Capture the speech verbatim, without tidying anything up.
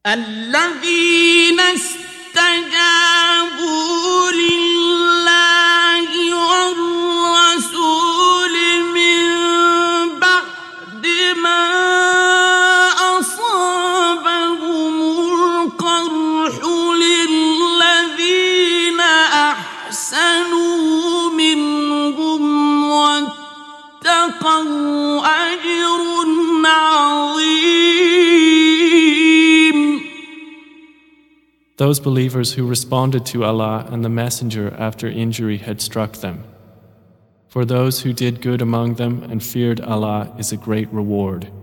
الذين استجابوا لله والرسول من بعد ما أصابهم القرح للذين أحسنوا منهم واتقوا أجر عظيم. Those believers who responded to Allah and the Messenger after injury had struck them. For those who did good among them and feared Allah is a great reward.